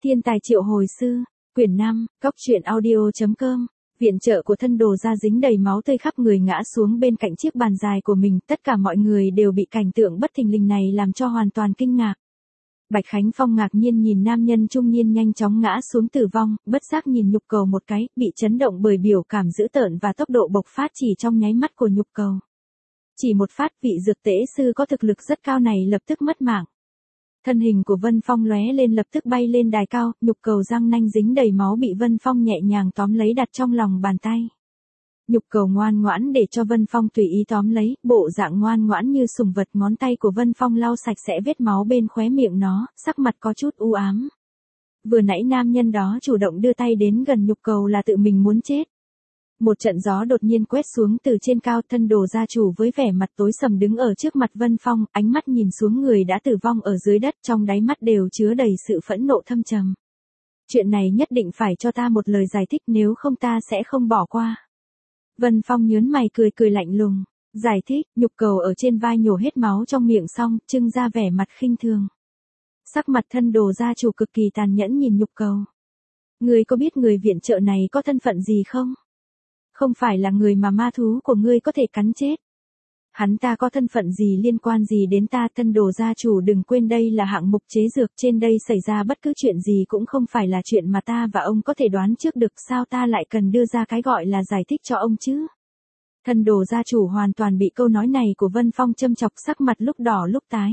Thiên tài triệu hồi sư, quyển 5, cóc truyện audio.com. Viện trợ của thân đồ ra dính đầy máu tươi khắp người ngã xuống bên cạnh chiếc bàn dài của mình, tất cả mọi người đều bị cảnh tượng bất thình lình này làm cho hoàn toàn kinh ngạc. Bạch Khánh Phong ngạc nhiên nhìn nam nhân trung niên nhanh chóng ngã xuống tử vong, bất giác nhìn Nhục Cầu một cái, bị chấn động bởi biểu cảm dữ tợn và tốc độ bộc phát chỉ trong nháy mắt của Nhục Cầu. Chỉ một phát, vị dược tễ sư có thực lực rất cao này lập tức mất mạng. Thân hình của Vân Phong lóe lên lập tức bay lên đài cao, Nhục Cầu răng nanh dính đầy máu bị Vân Phong nhẹ nhàng tóm lấy đặt trong lòng bàn tay. Nhục Cầu ngoan ngoãn để cho Vân Phong tùy ý tóm lấy, bộ dạng ngoan ngoãn như sủng vật, ngón tay của Vân Phong lau sạch sẽ vết máu bên khóe miệng nó, sắc mặt có chút u ám. Vừa nãy nam nhân đó chủ động đưa tay đến gần Nhục Cầu là tự mình muốn chết. Một trận gió đột nhiên quét xuống từ trên cao, thân đồ gia chủ với vẻ mặt tối sầm đứng ở trước mặt Vân Phong, ánh mắt nhìn xuống người đã tử vong ở dưới đất, trong đáy mắt đều chứa đầy sự phẫn nộ thâm trầm. Chuyện này nhất định phải cho ta một lời giải thích, nếu không ta sẽ không bỏ qua. Vân Phong nhớn mày cười lạnh lùng. Giải thích? Nhục Cầu ở trên vai nhổ hết máu trong miệng xong, trưng ra vẻ mặt khinh thường. Sắc mặt thân đồ gia chủ cực kỳ tàn nhẫn nhìn Nhục Cầu. Ngươi có biết người viện trợ này có thân phận gì không? Không phải là người mà ma thú của ngươi có thể cắn chết. Hắn ta có thân phận gì, liên quan gì đến ta? Thân đồ gia chủ đừng quên đây là hạng mục chế dược, trên đây xảy ra bất cứ chuyện gì cũng không phải là chuyện mà ta và ông có thể đoán trước được, sao ta lại cần đưa ra cái gọi là giải thích cho ông chứ? Thân đồ gia chủ hoàn toàn bị câu nói này của Vân Phong châm chọc, sắc mặt lúc đỏ lúc tái.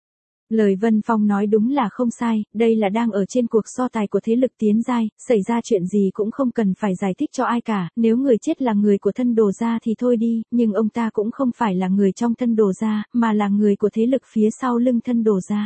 Lời Vân Phong nói đúng là không sai, đây là đang ở trên cuộc so tài của thế lực tiến giai, xảy ra chuyện gì cũng không cần phải giải thích cho ai cả, nếu người chết là người của thân đồ gia thì thôi đi, nhưng ông ta cũng không phải là người trong thân đồ gia, mà là người của thế lực phía sau lưng thân đồ gia.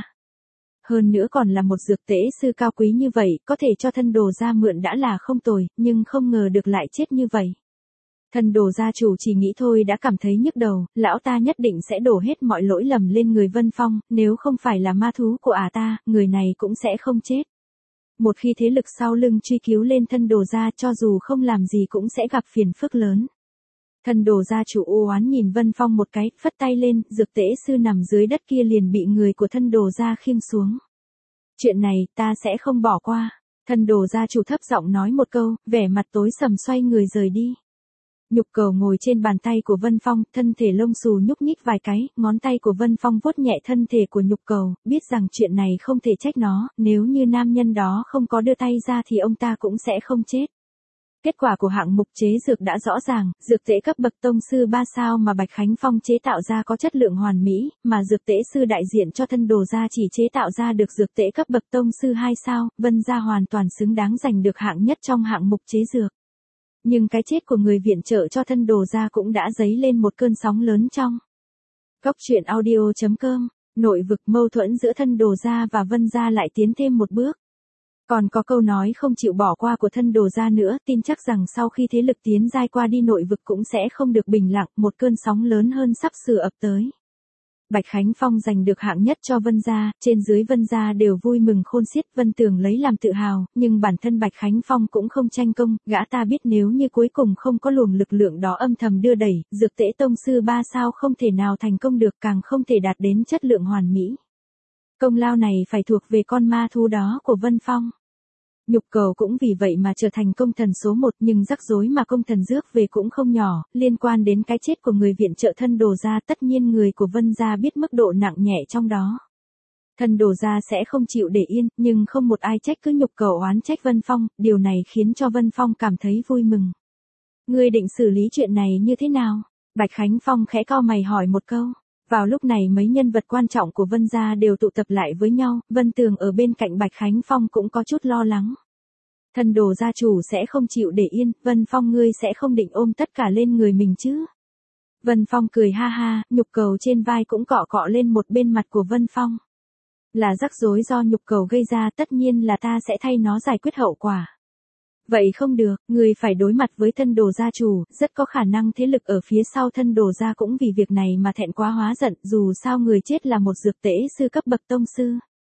Hơn nữa còn là một dược tễ sư cao quý như vậy, có thể cho thân đồ gia mượn đã là không tồi, nhưng không ngờ được lại chết như vậy. Thân đồ gia chủ chỉ nghĩ thôi đã cảm thấy nhức đầu, lão ta nhất định sẽ đổ hết mọi lỗi lầm lên người Vân Phong, nếu không phải là ma thú của ta, người này cũng sẽ không chết. Một khi thế lực sau lưng truy cứu lên thân đồ gia, cho dù không làm gì cũng sẽ gặp phiền phức lớn. Thân đồ gia chủ u oán nhìn Vân Phong một cái, phất tay lên, dược tễ sư nằm dưới đất kia liền bị người của thân đồ gia khiêng xuống. Chuyện này ta sẽ không bỏ qua. Thân đồ gia chủ thấp giọng nói một câu, vẻ mặt tối sầm xoay người rời đi. Nhục Cầu ngồi trên bàn tay của Vân Phong, thân thể lông xù nhúc nhích vài cái, ngón tay của Vân Phong vuốt nhẹ thân thể của Nhục Cầu, biết rằng chuyện này không thể trách nó, nếu như nam nhân đó không có đưa tay ra thì ông ta cũng sẽ không chết. Kết quả của hạng mục chế dược đã rõ ràng, dược tễ cấp bậc tông sư 3 sao mà Bạch Khánh Phong chế tạo ra có chất lượng hoàn mỹ, mà dược tễ sư đại diện cho thân đồ gia chỉ chế tạo ra được dược tễ cấp bậc tông sư 2 sao, Vân gia hoàn toàn xứng đáng giành được hạng nhất trong hạng mục chế dược. Nhưng cái chết của người viện trợ cho thân đồ gia cũng đã dấy lên một cơn sóng lớn trong cóc truyện audio.com. Nội vực, mâu thuẫn giữa thân đồ gia và Vân gia lại tiến thêm một bước. Còn có câu nói không chịu bỏ qua của thân đồ gia nữa, tin chắc rằng sau khi thế lực tiến giai qua đi nội vực cũng sẽ không được bình lặng, một cơn sóng lớn hơn sắp sửa ập tới. Bạch Khánh Phong giành được hạng nhất cho Vân gia, trên dưới Vân gia đều vui mừng khôn xiết, Vân Tường lấy làm tự hào, nhưng bản thân Bạch Khánh Phong cũng không tranh công, gã ta biết nếu như cuối cùng không có luồng lực lượng đó âm thầm đưa đẩy, dược tễ tông sư 3 sao không thể nào thành công được, càng không thể đạt đến chất lượng hoàn mỹ. Công lao này phải thuộc về con ma thú đó của Vân Phong. Nhục Cầu cũng vì vậy mà trở thành công thần số 1, nhưng rắc rối mà công thần rước về cũng không nhỏ, liên quan đến cái chết của người viện trợ thân đồ gia, tất nhiên người của Vân gia biết mức độ nặng nhẹ trong đó. Thân đồ gia sẽ không chịu để yên, nhưng không một ai trách cứ Nhục Cầu oán trách Vân Phong, điều này khiến cho Vân Phong cảm thấy vui mừng. Ngươi định xử lý chuyện này như thế nào? Bạch Khánh Phong khẽ cau mày hỏi một câu. Vào lúc này mấy nhân vật quan trọng của Vân gia đều tụ tập lại với nhau, Vân Tường ở bên cạnh Bạch Khánh Phong cũng có chút lo lắng. Thân đồ gia chủ sẽ không chịu để yên, Vân Phong ngươi sẽ không định ôm tất cả lên người mình chứ? Vân Phong cười ha ha, Nhục Cầu trên vai cũng cọ cọ lên một bên mặt của Vân Phong. Là rắc rối do Nhục Cầu gây ra, tất nhiên là ta sẽ thay nó giải quyết hậu quả. Vậy không được, người phải đối mặt với thân đồ gia chủ, rất có khả năng thế lực ở phía sau thân đồ gia cũng vì việc này mà thẹn quá hóa giận, dù sao người chết là một dược tễ sư cấp bậc tông sư.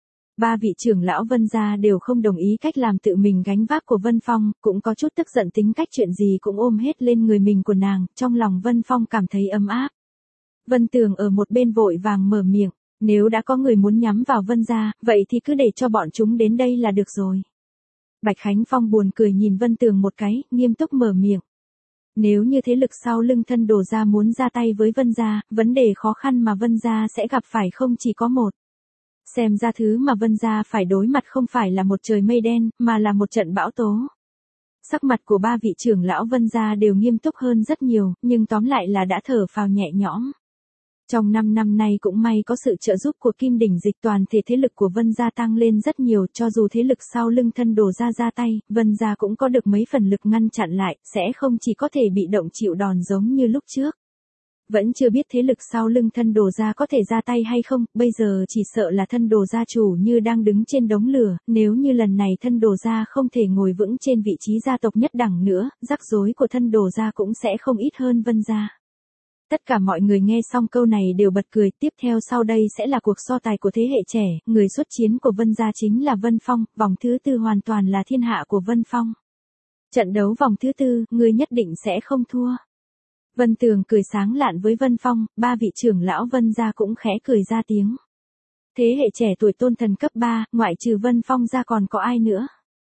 3 vị trưởng lão Vân gia đều không đồng ý cách làm tự mình gánh vác của Vân Phong, cũng có chút tức giận tính cách chuyện gì cũng ôm hết lên người mình của nàng, trong lòng Vân Phong cảm thấy ấm áp. Vân Tường ở một bên vội vàng mở miệng, nếu đã có người muốn nhắm vào Vân gia, vậy thì cứ để cho bọn chúng đến đây là được rồi. Bạch Khánh Phong buồn cười nhìn Vân Tường một cái, nghiêm túc mở miệng. Nếu như thế lực sau lưng thân Đồ gia muốn ra tay với Vân gia, vấn đề khó khăn mà Vân gia sẽ gặp phải không chỉ có một. Xem ra thứ mà Vân gia phải đối mặt không phải là một trời mây đen, mà là một trận bão tố. Sắc mặt của ba vị trưởng lão Vân gia đều nghiêm túc hơn rất nhiều, nhưng tóm lại là đã thở phào nhẹ nhõm. Trong 5 năm nay cũng may có sự trợ giúp của Kim Đỉnh Dịch, toàn thể thế lực của Vân gia tăng lên rất nhiều, cho dù thế lực sau lưng thân Đồ gia ra tay, Vân gia cũng có được mấy phần lực ngăn chặn lại, sẽ không chỉ có thể bị động chịu đòn giống như lúc trước. Vẫn chưa biết thế lực sau lưng thân Đồ gia có thể ra tay hay không, bây giờ chỉ sợ là thân Đồ gia chủ như đang đứng trên đống lửa, nếu như lần này thân Đồ gia không thể ngồi vững trên vị trí gia tộc nhất đẳng nữa, rắc rối của thân Đồ gia cũng sẽ không ít hơn Vân gia. Tất cả mọi người nghe xong câu này đều bật cười, tiếp theo sau đây sẽ là cuộc so tài của thế hệ trẻ, người xuất chiến của Vân gia chính là Vân Phong, vòng thứ tư hoàn toàn là thiên hạ của Vân Phong. Trận đấu vòng thứ tư, người nhất định sẽ không thua. Vân Tường cười sáng lạn với Vân Phong, ba vị trưởng lão Vân gia cũng khẽ cười ra tiếng. Thế hệ trẻ tuổi tôn thần cấp 3, ngoại trừ Vân Phong ra còn có ai nữa.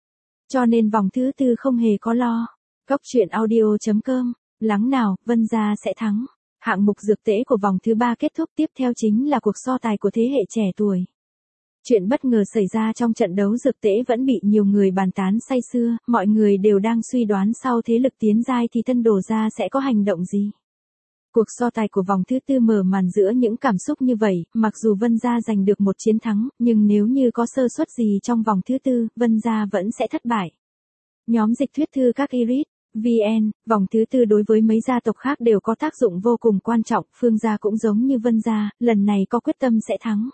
Cho nên vòng thứ tư không hề có lo. Cốc truyện audio.com, lắng nào, Vân gia sẽ thắng. Hạng mục dược tễ của vòng thứ 3 kết thúc, tiếp theo chính là cuộc so tài của thế hệ trẻ tuổi. Chuyện bất ngờ xảy ra trong trận đấu dược tễ vẫn bị nhiều người bàn tán say sưa, mọi người đều đang suy đoán sau thế lực tiến giai thì thân Đồ gia sẽ có hành động gì. Cuộc so tài của vòng thứ tư mở màn giữa những cảm xúc như vậy, mặc dù Vân gia giành được một chiến thắng, nhưng nếu như có sơ suất gì trong vòng thứ tư, Vân gia vẫn sẽ thất bại. Nhóm dịch thuyết thư các Iris VN, vòng thứ tư đối với mấy gia tộc khác đều có tác dụng vô cùng quan trọng, Phương gia cũng giống như Vân gia, lần này có quyết tâm sẽ thắng.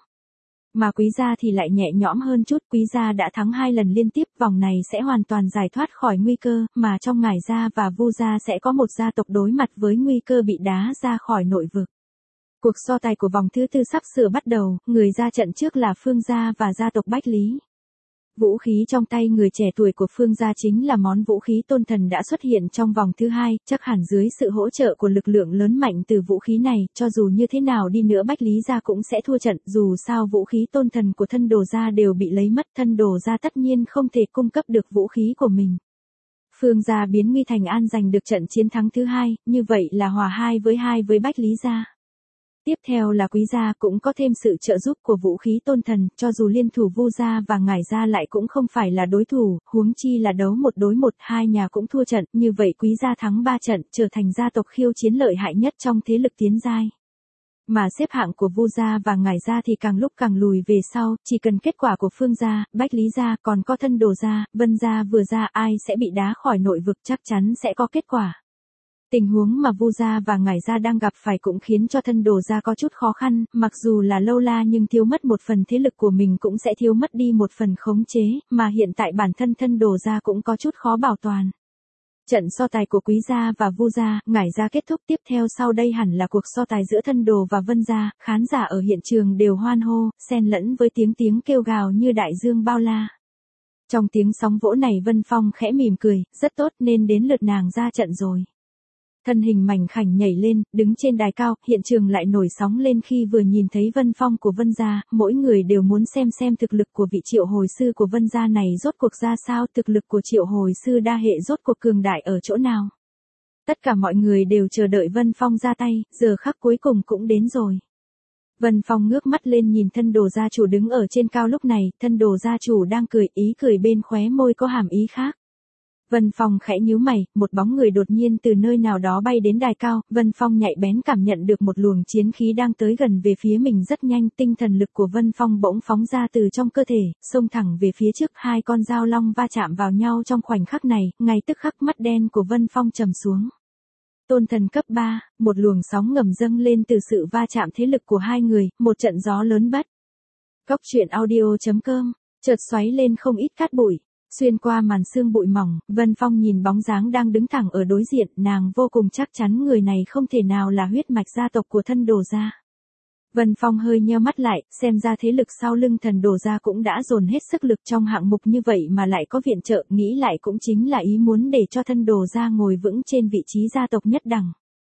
Mà Quý gia thì lại nhẹ nhõm hơn chút, Quý gia đã thắng 2 lần liên tiếp, vòng này sẽ hoàn toàn giải thoát khỏi nguy cơ, mà trong Ngải gia và Vu gia sẽ có một gia tộc đối mặt với nguy cơ bị đá ra khỏi nội vực. Cuộc so tài của vòng thứ tư sắp sửa bắt đầu, người ra trận trước là Phương gia và gia tộc Bách Lý. Vũ khí trong tay người trẻ tuổi của Phương gia chính là món vũ khí tôn thần đã xuất hiện trong vòng thứ 2, chắc hẳn dưới sự hỗ trợ của lực lượng lớn mạnh từ vũ khí này, cho dù như thế nào đi nữa Bách Lý gia cũng sẽ thua trận, dù sao vũ khí tôn thần của thân Đồ gia đều bị lấy mất, thân Đồ gia tất nhiên không thể cung cấp được vũ khí của mình. Phương gia biến nguy thành an, giành được trận chiến thắng thứ 2, như vậy là hòa 2 với Bách Lý gia. Tiếp theo là Quý gia, cũng có thêm sự trợ giúp của vũ khí tôn thần, cho dù liên thủ Vu gia và Ngải gia lại cũng không phải là đối thủ, huống chi là đấu 1 đối 1, hai nhà cũng thua trận, như vậy Quý gia thắng 3 trận, trở thành gia tộc khiêu chiến lợi hại nhất trong thế lực tiến giai. Mà xếp hạng của Vu gia và Ngải gia thì càng lúc càng lùi về sau, chỉ cần kết quả của Phương gia, Bách Lý gia, còn có thân Đồ gia, Vân gia vừa ra ai sẽ bị đá khỏi nội vực chắc chắn sẽ có kết quả. Tình huống mà Vu gia và Ngải gia đang gặp phải cũng khiến cho thân Đồ gia có chút khó khăn, mặc dù là lâu la nhưng thiếu mất một phần thế lực của mình cũng sẽ thiếu mất đi một phần khống chế, mà hiện tại bản thân thân Đồ gia cũng có chút khó bảo toàn. Trận so tài của Quý gia và Vu gia, Ngải gia kết thúc, tiếp theo sau đây hẳn là cuộc so tài giữa thân Đồ và Vân gia, khán giả ở hiện trường đều hoan hô, xen lẫn với tiếng kêu gào như đại dương bao la. Trong tiếng sóng vỗ này Vân Phong khẽ mỉm cười, rất tốt, nên đến lượt nàng ra trận rồi. Thân hình mảnh khảnh nhảy lên, đứng trên đài cao, hiện trường lại nổi sóng lên khi vừa nhìn thấy Vân Phong của Vân gia, mỗi người đều muốn xem thực lực của vị triệu hồi sư của Vân gia này rốt cuộc ra sao, thực lực của triệu hồi sư đa hệ rốt cuộc cường đại ở chỗ nào. Tất cả mọi người đều chờ đợi Vân Phong ra tay, giờ khắc cuối cùng cũng đến rồi. Vân Phong ngước mắt lên nhìn thân Đồ gia chủ đứng ở trên cao lúc này, thân Đồ gia chủ đang cười, ý cười bên khóe môi có hàm ý khác. Vân Phong khẽ nhíu mày, một bóng người đột nhiên từ nơi nào đó bay đến đài cao, Vân Phong nhạy bén cảm nhận được một luồng chiến khí đang tới gần về phía mình rất nhanh, tinh thần lực của Vân Phong bỗng phóng ra từ trong cơ thể, xông thẳng về phía trước, hai con dao long va chạm vào nhau trong khoảnh khắc này, ngay tức khắc mắt đen của Vân Phong trầm xuống. Tôn thần cấp 3, một luồng sóng ngầm dâng lên từ sự va chạm thế lực của hai người, một trận gió lớn bất. Cốc truyện audio.com, chợt xoáy lên không ít cát bụi. Xuyên qua màn sương bụi mỏng, Vân Phong nhìn bóng dáng đang đứng thẳng ở đối diện, nàng vô cùng chắc chắn người này không thể nào là huyết mạch gia tộc của thân Đồ gia. Vân Phong hơi nheo mắt lại, xem ra thế lực sau lưng thần Đồ gia cũng đã dồn hết sức lực trong hạng mục như vậy mà lại có viện trợ, nghĩ lại cũng chính là ý muốn để cho thân Đồ gia ngồi vững trên vị trí gia tộc nhất đẳng.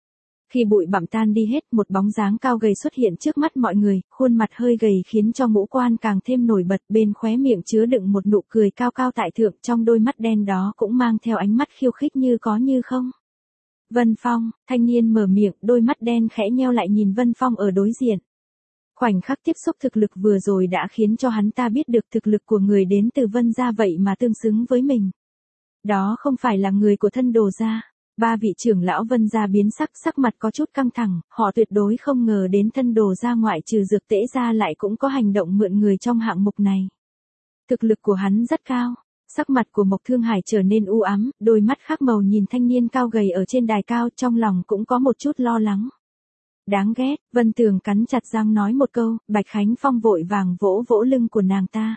Khi bụi bặm tan đi hết, một bóng dáng cao gầy xuất hiện trước mắt mọi người, khuôn mặt hơi gầy khiến cho ngũ quan càng thêm nổi bật, bên khóe miệng chứa đựng một nụ cười cao cao tại thượng, trong đôi mắt đen đó cũng mang theo ánh mắt khiêu khích như có như không. Vân Phong, thanh niên mở miệng, đôi mắt đen khẽ nheo lại nhìn Vân Phong ở đối diện. Khoảnh khắc tiếp xúc thực lực vừa rồi đã khiến cho hắn ta biết được thực lực của người đến từ Vân gia vậy mà tương xứng với mình. Đó không phải là người của thân đồ gia. Ba vị trưởng lão Vân gia biến sắc, sắc mặt có chút căng thẳng, họ tuyệt đối không ngờ đến thân đồ gia ngoại trừ Dược Tễ gia lại cũng có hành động mượn người trong hạng mục này. Thực lực của hắn rất cao. Sắc mặt của Mộc Thương Hải trở nên u ám, đôi mắt khác màu nhìn thanh niên cao gầy ở trên đài cao, trong lòng cũng có một chút lo lắng. Đáng ghét, Vân Tường cắn chặt răng nói một câu, Bạch Khánh Phong vội vàng vỗ vỗ lưng của nàng ta.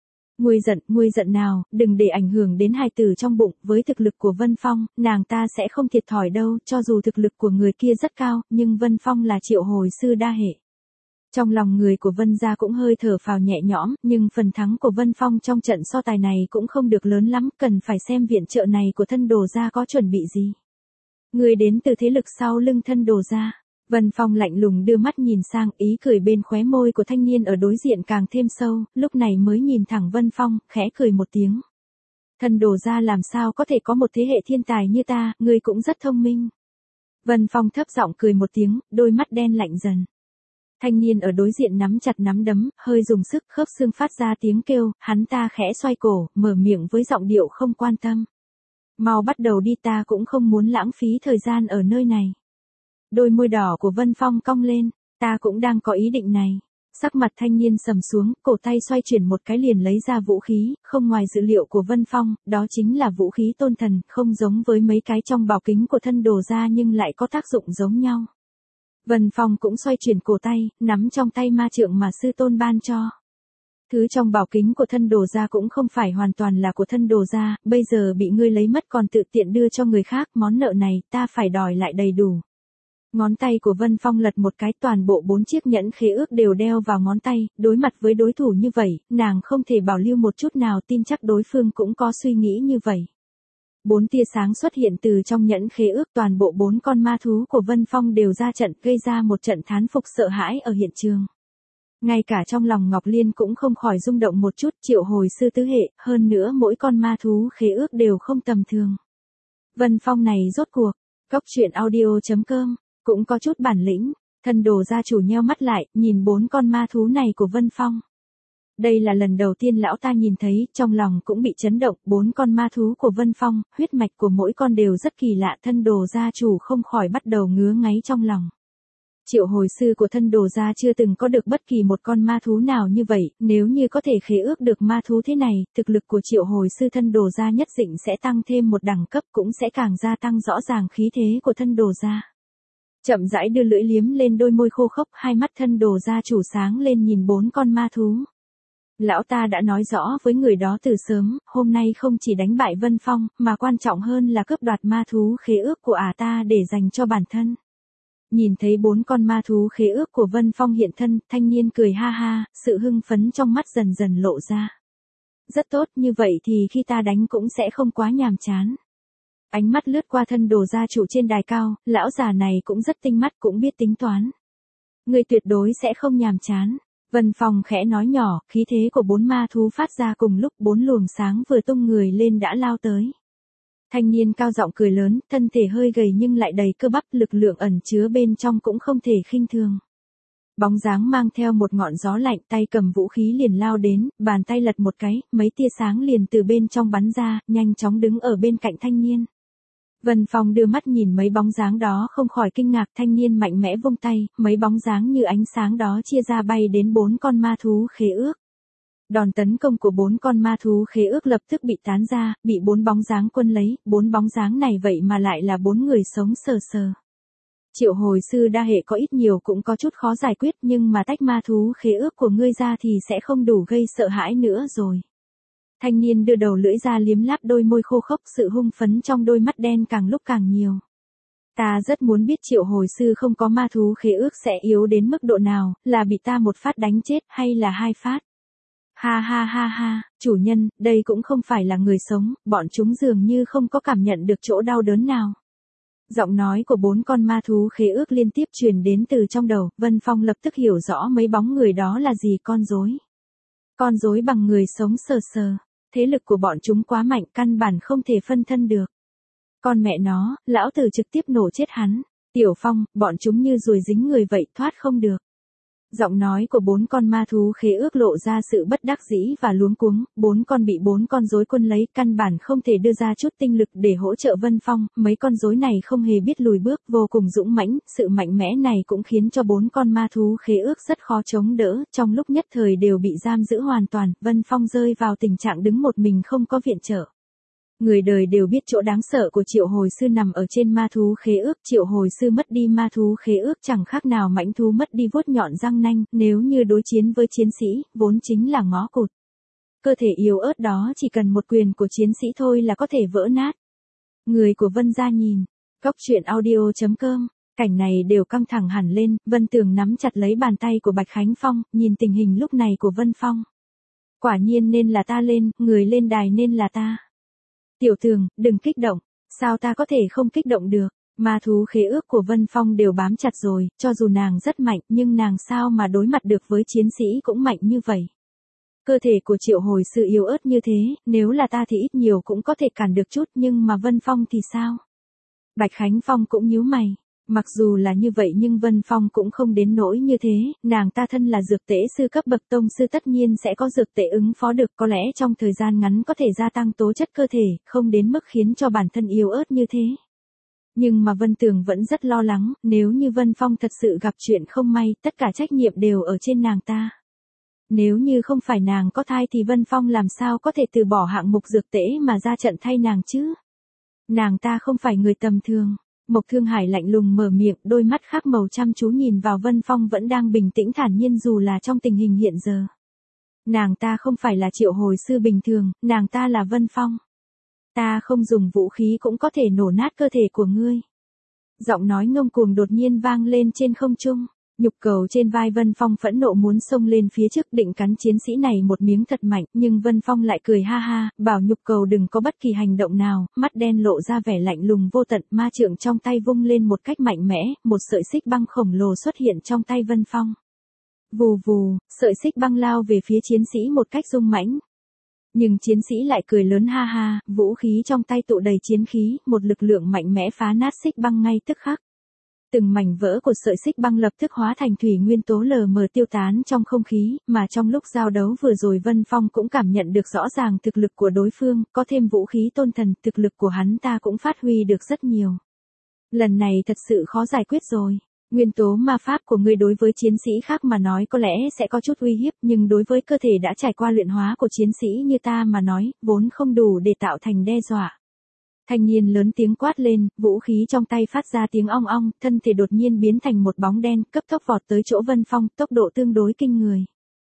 Nguôi giận nào, đừng để ảnh hưởng đến hài tử trong bụng, với thực lực của Vân Phong, nàng ta sẽ không thiệt thòi đâu, cho dù thực lực của người kia rất cao, nhưng Vân Phong là triệu hồi sư đa hệ. Trong lòng người của Vân gia cũng hơi thở phào nhẹ nhõm, nhưng phần thắng của Vân Phong trong trận so tài này cũng không được lớn lắm, cần phải xem viện trợ này của thân đồ gia có chuẩn bị gì. Người đến từ thế lực sau lưng thân đồ gia. Vân Phong lạnh lùng đưa mắt nhìn sang, ý cười bên khóe môi của thanh niên ở đối diện càng thêm sâu, lúc này mới nhìn thẳng Vân Phong, khẽ cười một tiếng. Thân đồ gia làm sao có thể có một thế hệ thiên tài như ta, ngươi cũng rất thông minh. Vân Phong thấp giọng cười một tiếng, đôi mắt đen lạnh dần. Thanh niên ở đối diện nắm chặt nắm đấm, hơi dùng sức, khớp xương phát ra tiếng kêu, hắn ta khẽ xoay cổ, mở miệng với giọng điệu không quan tâm. Mau bắt đầu đi, ta cũng không muốn lãng phí thời gian ở nơi này. Đôi môi đỏ của Vân Phong cong lên, ta cũng đang có ý định này. Sắc mặt thanh niên sầm xuống, cổ tay xoay chuyển một cái liền lấy ra vũ khí, không ngoài dự liệu của Vân Phong, đó chính là vũ khí tôn thần, không giống với mấy cái trong bảo kính của thân đồ gia nhưng lại có tác dụng giống nhau. Vân Phong cũng xoay chuyển cổ tay, nắm trong tay ma trượng mà sư tôn ban cho. Thứ trong bảo kính của thân đồ gia cũng không phải hoàn toàn là của thân đồ gia, bây giờ bị ngươi lấy mất còn tự tiện đưa cho người khác, món nợ này ta phải đòi lại đầy đủ. Ngón tay của Vân Phong lật một cái, toàn bộ 4 chiếc nhẫn khế ước đều đeo vào ngón tay, đối mặt với đối thủ như vậy, nàng không thể bảo lưu một chút nào, tin chắc đối phương cũng có suy nghĩ như vậy. 4 tia sáng xuất hiện từ trong nhẫn khế ước, toàn bộ 4 con ma thú của Vân Phong đều ra trận, gây ra một trận thán phục sợ hãi ở hiện trường. Ngay cả trong lòng Ngọc Liên cũng không khỏi rung động một chút, triệu hồi sư tứ hệ, hơn nữa mỗi con ma thú khế ước đều không tầm thường. Vân Phong này rốt cuộc, Cốc Truyện Audio.com, cũng có chút bản lĩnh, thân đồ gia chủ nheo mắt lại, nhìn 4 con ma thú này của Vân Phong. Đây là lần đầu tiên lão ta nhìn thấy, trong lòng cũng bị chấn động, 4 con ma thú của Vân Phong, huyết mạch của mỗi con đều rất kỳ lạ, thân đồ gia chủ không khỏi bắt đầu ngứa ngáy trong lòng. Triệu hồi sư của thân đồ gia chưa từng có được bất kỳ một con ma thú nào như vậy, nếu như có thể khế ước được ma thú thế này, thực lực của triệu hồi sư thân đồ gia nhất định sẽ tăng thêm một đẳng cấp, cũng sẽ càng gia tăng rõ ràng khí thế của thân đồ gia. Chậm rãi đưa lưỡi liếm lên đôi môi khô khốc, hai mắt thân đồ gia chủ sáng lên nhìn 4 con ma thú. Lão ta đã nói rõ với người đó từ sớm, hôm nay không chỉ đánh bại Vân Phong, mà quan trọng hơn là cướp đoạt ma thú khế ước của ta để dành cho bản thân. Nhìn thấy 4 con ma thú khế ước của Vân Phong hiện thân, thanh niên cười ha ha, sự hưng phấn trong mắt dần dần lộ ra. Rất tốt, như vậy thì khi ta đánh cũng sẽ không quá nhàm chán. Ánh mắt lướt qua thân đồ gia chủ trên đài cao, lão già này cũng rất tinh mắt, cũng biết tính toán. Người tuyệt đối sẽ không nhàm chán. Vân Phong khẽ nói nhỏ, khí thế của 4 ma thú phát ra cùng lúc, 4 luồng sáng vừa tung người lên đã lao tới. Thanh niên cao giọng cười lớn, thân thể hơi gầy nhưng lại đầy cơ bắp, lực lượng ẩn chứa bên trong cũng không thể khinh thường. Bóng dáng mang theo một ngọn gió lạnh, tay cầm vũ khí liền lao đến, bàn tay lật một cái, mấy tia sáng liền từ bên trong bắn ra, nhanh chóng đứng ở bên cạnh thanh niên. Vân Phong đưa mắt nhìn mấy bóng dáng đó không khỏi kinh ngạc, thanh niên mạnh mẽ vung tay, mấy bóng dáng như ánh sáng đó chia ra bay đến 4 con ma thú khế ước. Đòn tấn công của 4 con ma thú khế ước lập tức bị tán ra, bị 4 bóng dáng quân lấy, 4 bóng dáng này vậy mà lại là 4 người sống sờ sờ. Triệu hồi sư đa hệ có ít nhiều cũng có chút khó giải quyết, nhưng mà tách ma thú khế ước của ngươi ra thì sẽ không đủ gây sợ hãi nữa rồi. Thanh niên đưa đầu lưỡi ra liếm láp đôi môi khô khốc, sự hung phấn trong đôi mắt đen càng lúc càng nhiều. Ta rất muốn biết triệu hồi sư không có ma thú khế ước sẽ yếu đến mức độ nào, là bị ta một phát đánh chết hay là 2 phát. Ha ha ha ha, chủ nhân, đây cũng không phải là người sống, bọn chúng dường như không có cảm nhận được chỗ đau đớn nào. Giọng nói của 4 con ma thú khế ước liên tiếp truyền đến từ trong đầu, Vân Phong lập tức hiểu rõ mấy bóng người đó là gì, con rối. Con rối bằng người sống sờ sờ, thế lực của bọn chúng quá mạnh, căn bản không thể phân thân được. Con mẹ nó, lão tử trực tiếp nổ chết hắn. Tiểu Phong, bọn chúng như ruồi dính người vậy, thoát không được. Giọng nói của 4 con ma thú khế ước lộ ra sự bất đắc dĩ và luống cuống, 4 con bị 4 con rối quân lấy, căn bản không thể đưa ra chút tinh lực để hỗ trợ Vân Phong, mấy con rối này không hề biết lùi bước, vô cùng dũng mãnh, sự mạnh mẽ này cũng khiến cho 4 con ma thú khế ước rất khó chống đỡ, trong lúc nhất thời đều bị giam giữ hoàn toàn, Vân Phong rơi vào tình trạng đứng một mình không có viện trợ. Người đời đều biết chỗ đáng sợ của Triệu Hồi Sư nằm ở trên ma thú khế ước, Triệu Hồi Sư mất đi ma thú khế ước chẳng khác nào mãnh thú mất đi vuốt nhọn răng nanh, nếu như đối chiến với chiến sĩ, vốn chính là ngó cụt. Cơ thể yếu ớt đó chỉ cần một quyền của chiến sĩ thôi là có thể vỡ nát. Người của Vân gia nhìn, Cốc Truyện Audio.com, cảnh này đều căng thẳng hẳn lên, Vân Tường nắm chặt lấy bàn tay của Bạch Khánh Phong, nhìn tình hình lúc này của Vân Phong. Quả nhiên nên là ta lên, người lên đài nên là ta. Tiểu Tường, đừng kích động, sao ta có thể không kích động được, ma thú khế ước của Vân Phong đều bám chặt rồi, cho dù nàng rất mạnh nhưng nàng sao mà đối mặt được với chiến sĩ cũng mạnh như vậy. Cơ thể của Triệu Hồi Sư yếu ớt như thế, nếu là ta thì ít nhiều cũng có thể cản được chút nhưng mà Vân Phong thì sao? Bạch Khánh Phong cũng nhíu mày. Mặc dù là như vậy nhưng Vân Phong cũng không đến nỗi như thế, nàng ta thân là dược tễ sư cấp bậc tông sư tất nhiên sẽ có dược tễ ứng phó được, có lẽ trong thời gian ngắn có thể gia tăng tố chất cơ thể, không đến mức khiến cho bản thân yếu ớt như thế. Nhưng mà Vân Tường vẫn rất lo lắng, nếu như Vân Phong thật sự gặp chuyện không may, tất cả trách nhiệm đều ở trên nàng ta. Nếu như không phải nàng có thai thì Vân Phong làm sao có thể từ bỏ hạng mục dược tễ mà ra trận thay nàng chứ? Nàng ta không phải người tầm thường. Mộc Thương Hải lạnh lùng mở miệng, đôi mắt khác màu chăm chú nhìn vào Vân Phong vẫn đang bình tĩnh thản nhiên dù là trong tình hình hiện giờ. Nàng ta không phải là Triệu Hồi Sư bình thường, nàng ta là Vân Phong. Ta không dùng vũ khí cũng có thể nổ nát cơ thể của ngươi. Giọng nói ngông cuồng đột nhiên vang lên trên không trung. Nhục cầu trên vai Vân Phong phẫn nộ muốn xông lên phía trước định cắn chiến sĩ này một miếng thật mạnh, nhưng Vân Phong lại cười ha ha, bảo nhục cầu đừng có bất kỳ hành động nào, mắt đen lộ ra vẻ lạnh lùng vô tận, ma trượng trong tay vung lên một cách mạnh mẽ, một sợi xích băng khổng lồ xuất hiện trong tay Vân Phong. Vù vù, sợi xích băng lao về phía chiến sĩ một cách dũng mãnh. Nhưng chiến sĩ lại cười lớn ha ha, vũ khí trong tay tụ đầy chiến khí, một lực lượng mạnh mẽ phá nát xích băng ngay tức khắc. Từng mảnh vỡ của sợi xích băng lập tức hóa thành thủy nguyên tố lờ mờ tiêu tán trong không khí, mà trong lúc giao đấu vừa rồi Vân Phong cũng cảm nhận được rõ ràng thực lực của đối phương, có thêm vũ khí tôn thần, thực lực của hắn ta cũng phát huy được rất nhiều. Lần này thật sự khó giải quyết rồi. Nguyên tố ma pháp của ngươi đối với chiến sĩ khác mà nói có lẽ sẽ có chút uy hiếp, nhưng đối với cơ thể đã trải qua luyện hóa của chiến sĩ như ta mà nói, vốn không đủ để tạo thành đe dọa. Thanh niên lớn tiếng quát lên, vũ khí trong tay phát ra tiếng ong ong, thân thể đột nhiên biến thành một bóng đen, cấp tốc vọt tới chỗ Vân Phong, tốc độ tương đối kinh người.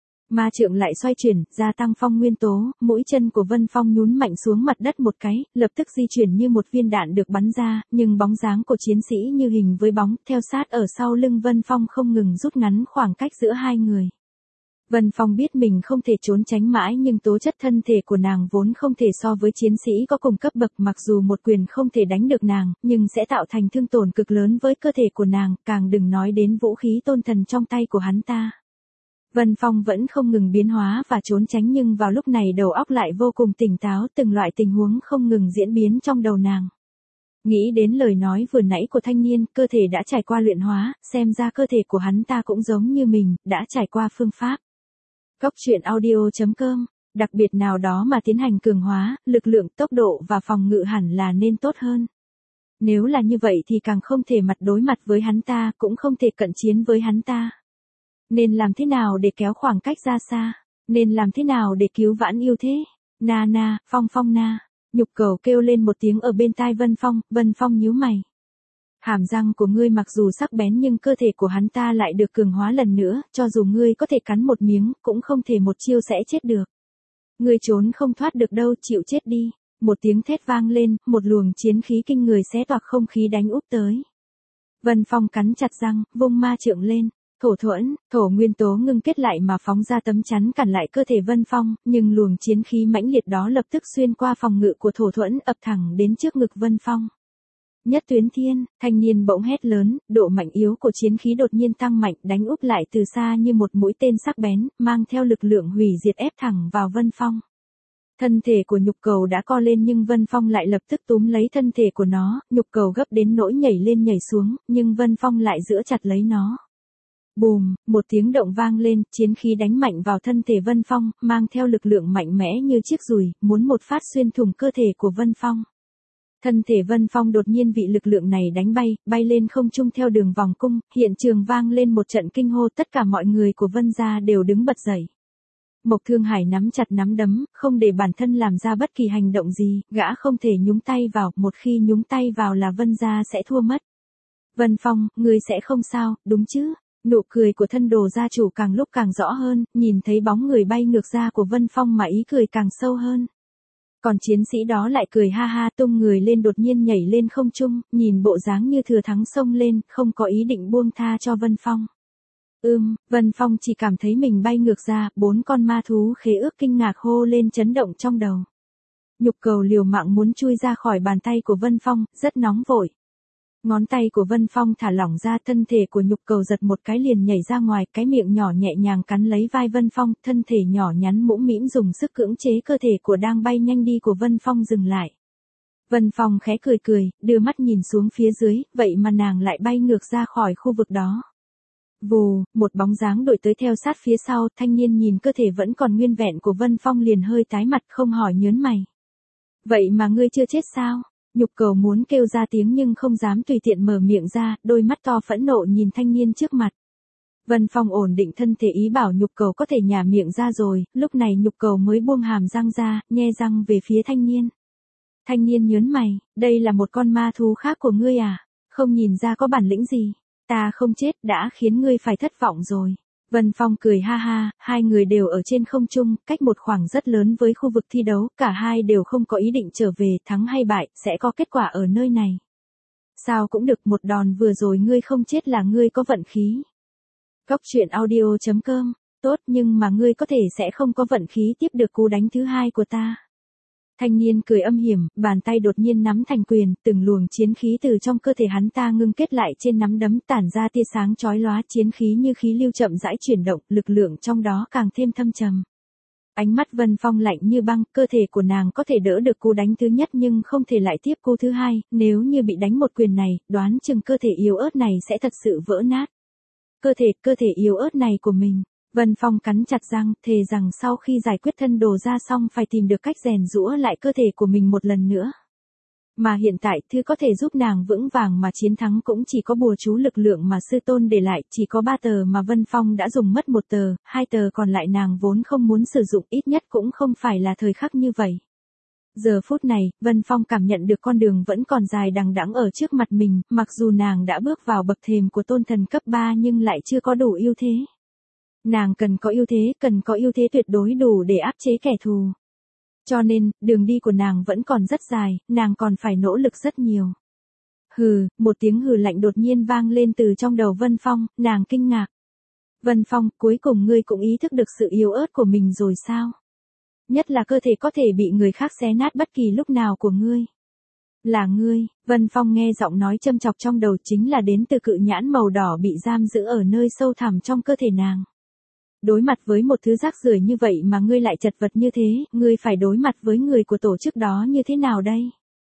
Ma trượng lại xoay chuyển, gia tăng phong nguyên tố, mũi chân của Vân Phong nhún mạnh xuống mặt đất một cái, lập tức di chuyển như một viên đạn được bắn ra, nhưng bóng dáng của chiến sĩ như hình với bóng, theo sát ở sau lưng Vân Phong không ngừng rút ngắn khoảng cách giữa hai người. Vân Phong biết mình không thể trốn tránh mãi nhưng tố chất thân thể của nàng vốn không thể so với chiến sĩ có cùng cấp bậc, mặc dù một quyền không thể đánh được nàng, nhưng sẽ tạo thành thương tổn cực lớn với cơ thể của nàng, càng đừng nói đến vũ khí tôn thần trong tay của hắn ta. Vân Phong vẫn không ngừng biến hóa và trốn tránh nhưng vào lúc này đầu óc lại vô cùng tỉnh táo, từng loại tình huống không ngừng diễn biến trong đầu nàng. Nghĩ đến lời nói vừa nãy của thanh niên, cơ thể đã trải qua luyện hóa, xem ra cơ thể của hắn ta cũng giống như mình, đã trải qua phương pháp. Cốc Truyện Audio.com, đặc biệt nào đó mà tiến hành cường hóa, lực lượng, tốc độ và phòng ngự hẳn là nên tốt hơn. Nếu là như vậy thì càng không thể mặt đối mặt với hắn ta, cũng không thể cận chiến với hắn ta. Nên làm thế nào để kéo khoảng cách ra xa? Nên làm thế nào để cứu vãn ưu thế? Na na, Phong Phong na. Nhục cầu kêu lên một tiếng ở bên tai Vân Phong nhíu mày. Hàm răng của ngươi mặc dù sắc bén nhưng cơ thể của hắn ta lại được cường hóa lần nữa, cho dù ngươi có thể cắn một miếng, cũng không thể một chiêu sẽ chết được. Ngươi trốn không thoát được đâu, chịu chết đi. Một tiếng thét vang lên, một luồng chiến khí kinh người xé toạc không khí đánh úp tới. Vân Phong cắn chặt răng, vung ma trượng lên. Thổ thuẫn, thổ nguyên tố ngưng kết lại mà phóng ra tấm chắn cản lại cơ thể Vân Phong, nhưng luồng chiến khí mãnh liệt đó lập tức xuyên qua phòng ngự của thổ thuẫn ập thẳng đến trước ngực Vân Phong. Nhất tuyến thiên, thanh niên bỗng hét lớn, độ mạnh yếu của chiến khí đột nhiên tăng mạnh, đánh úp lại từ xa như một mũi tên sắc bén, mang theo lực lượng hủy diệt ép thẳng vào Vân Phong. Thân thể của nhục cầu đã co lên nhưng Vân Phong lại lập tức túm lấy thân thể của nó, nhục cầu gấp đến nỗi nhảy lên nhảy xuống, nhưng Vân Phong lại giữ chặt lấy nó. Bùm, một tiếng động vang lên, chiến khí đánh mạnh vào thân thể Vân Phong, mang theo lực lượng mạnh mẽ như chiếc dùi, muốn một phát xuyên thủng cơ thể của Vân Phong. Thân thể Vân Phong đột nhiên bị lực lượng này đánh bay, bay lên không trung theo đường vòng cung, hiện trường vang lên một trận kinh hô, tất cả mọi người của Vân gia đều đứng bật dậy. Mộc Thương Hải nắm chặt nắm đấm, không để bản thân làm ra bất kỳ hành động gì, gã không thể nhúng tay vào, một khi nhúng tay vào là Vân gia sẽ thua mất. Vân Phong, ngươi sẽ không sao, đúng chứ? Nụ cười của thân đồ gia chủ càng lúc càng rõ hơn, nhìn thấy bóng người bay ngược ra của Vân Phong mà ý cười càng sâu hơn. Còn chiến sĩ đó lại cười ha ha tung người lên đột nhiên nhảy lên không trung, nhìn bộ dáng như thừa thắng xông lên, không có ý định buông tha cho Vân Phong. Vân Phong chỉ cảm thấy mình bay ngược ra, 4 con ma thú khế ước kinh ngạc hô lên chấn động trong đầu. Nhục cầu liều mạng muốn chui ra khỏi bàn tay của Vân Phong, rất nóng vội. Ngón tay của Vân Phong thả lỏng ra, thân thể của nhục cầu giật một cái liền nhảy ra ngoài, cái miệng nhỏ nhẹ nhàng cắn lấy vai Vân Phong, thân thể nhỏ nhắn mũm mĩm dùng sức cưỡng chế cơ thể của đang bay nhanh đi của Vân Phong dừng lại. Vân Phong khẽ cười cười, đưa mắt nhìn xuống phía dưới, vậy mà nàng lại bay ngược ra khỏi khu vực đó. Vù, một bóng dáng đuổi tới theo sát phía sau, thanh niên nhìn cơ thể vẫn còn nguyên vẹn của Vân Phong liền hơi tái mặt không hỏi nhớn mày. Vậy mà ngươi chưa chết sao? Nhục cầu muốn kêu ra tiếng nhưng không dám tùy tiện mở miệng ra, đôi mắt to phẫn nộ nhìn thanh niên trước mặt. Vân Phong ổn định thân thể ý bảo nhục cầu có thể nhả miệng ra rồi, lúc này nhục cầu mới buông hàm răng ra, nhe răng về phía thanh niên. Thanh niên nhớn mày, đây là một con ma thú khác của ngươi à? Không nhìn ra có bản lĩnh gì? Ta không chết đã khiến ngươi phải thất vọng rồi. Vân Phong cười ha ha, hai người đều ở trên không trung, cách một khoảng rất lớn với khu vực thi đấu, cả hai đều không có ý định trở về, thắng hay bại, sẽ có kết quả ở nơi này. Sao cũng được, một đòn vừa rồi ngươi không chết là ngươi có vận khí. Góc truyện audio.com, tốt nhưng mà ngươi có thể sẽ không có vận khí tiếp được cú đánh thứ hai của ta. Thanh niên cười âm hiểm, bàn tay đột nhiên nắm thành quyền, từng luồng chiến khí từ trong cơ thể hắn ta ngưng kết lại trên nắm đấm tản ra tia sáng chói lóa, chiến khí như khí lưu chậm rãi chuyển động, lực lượng trong đó càng thêm thâm trầm. Ánh mắt Vân Phong lạnh như băng, cơ thể của nàng có thể đỡ được cú đánh thứ nhất nhưng không thể lại tiếp cú thứ hai, nếu như bị đánh một quyền này, đoán chừng cơ thể yếu ớt này sẽ thật sự vỡ nát. Cơ thể yếu ớt này của mình. Vân Phong cắn chặt răng, thề rằng sau khi giải quyết thân đồ ra xong phải tìm được cách rèn giũa lại cơ thể của mình một lần nữa. Mà hiện tại, thứ có thể giúp nàng vững vàng mà chiến thắng cũng chỉ có bùa chú lực lượng mà sư tôn để lại, chỉ có 3 tờ mà Vân Phong đã dùng mất 1 tờ, 2 tờ còn lại nàng vốn không muốn sử dụng, ít nhất cũng không phải là thời khắc như vậy. Giờ phút này, Vân Phong cảm nhận được con đường vẫn còn dài đằng đẵng ở trước mặt mình, mặc dù nàng đã bước vào bậc thềm của tôn thần cấp 3 nhưng lại chưa có đủ ưu thế. Nàng cần có ưu thế tuyệt đối đủ để áp chế kẻ thù. Cho nên, đường đi của nàng vẫn còn rất dài, nàng còn phải nỗ lực rất nhiều. Hừ, một tiếng hừ lạnh đột nhiên vang lên từ trong đầu Vân Phong, nàng kinh ngạc. Vân Phong, cuối cùng ngươi cũng ý thức được sự yếu ớt của mình rồi sao? Nhất là cơ thể có thể bị người khác xé nát bất kỳ lúc nào của ngươi. Là ngươi, Vân Phong nghe giọng nói châm chọc trong đầu chính là đến từ cự nhãn màu đỏ bị giam giữ ở nơi sâu thẳm trong cơ thể nàng. Đối mặt với một thứ rác rưởi như vậy mà ngươi lại chật vật như thế, ngươi phải đối mặt với người của tổ chức đó như thế nào đây?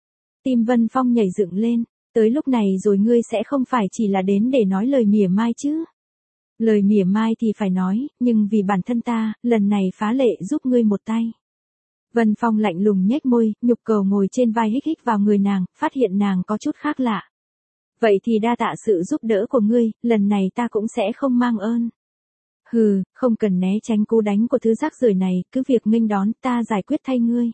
Tim Vân Phong nhảy dựng lên, tới lúc này rồi ngươi sẽ không phải chỉ là đến để nói lời mỉa mai chứ? Lời mỉa mai thì phải nói, nhưng vì bản thân ta, lần này phá lệ giúp ngươi một tay. Vân Phong lạnh lùng nhếch môi, nhục cầu ngồi trên vai hích hích vào người nàng, phát hiện nàng có chút khác lạ. Vậy thì đa tạ sự giúp đỡ của ngươi, lần này ta cũng sẽ không mang ơn. Hừ, không cần né tránh cú đánh của thứ rác rưởi này, cứ việc nghênh đón, ta giải quyết thay ngươi.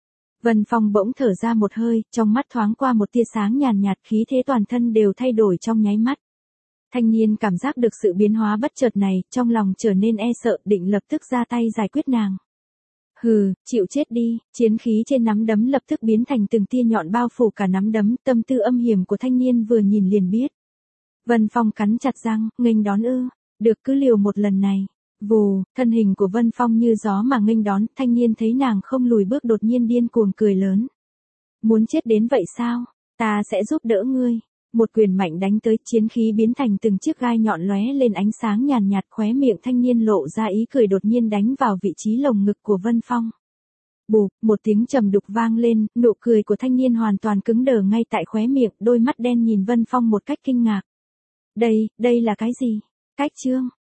Vân Phong bỗng thở ra một hơi, trong mắt thoáng qua một tia sáng nhàn nhạt, khí thế toàn thân đều thay đổi trong nháy mắt. Thanh niên cảm giác được sự biến hóa bất chợt này, trong lòng trở nên e sợ, định lập tức ra tay giải quyết nàng. Hừ, chịu chết đi, chiến khí trên nắm đấm lập tức biến thành từng tia nhọn bao phủ cả nắm đấm, tâm tư âm hiểm của thanh niên vừa nhìn liền biết. Vân Phong cắn chặt răng, nghênh đón ư. Được, cứ liều một lần này. Vù, thân hình của Vân Phong như gió mà nghênh đón, thanh niên thấy nàng không lùi bước đột nhiên điên cuồng cười lớn. Muốn chết đến vậy sao? Ta sẽ giúp đỡ ngươi. Một quyền mạnh đánh tới, chiến khí biến thành từng chiếc gai nhọn lóe lên ánh sáng nhàn nhạt, khóe miệng thanh niên lộ ra ý cười đột nhiên đánh vào vị trí lồng ngực của Vân Phong. Bụp, một tiếng trầm đục vang lên, nụ cười của thanh niên hoàn toàn cứng đờ ngay tại khóe miệng, đôi mắt đen nhìn Vân Phong một cách kinh ngạc. Đây là cái gì? Cách chương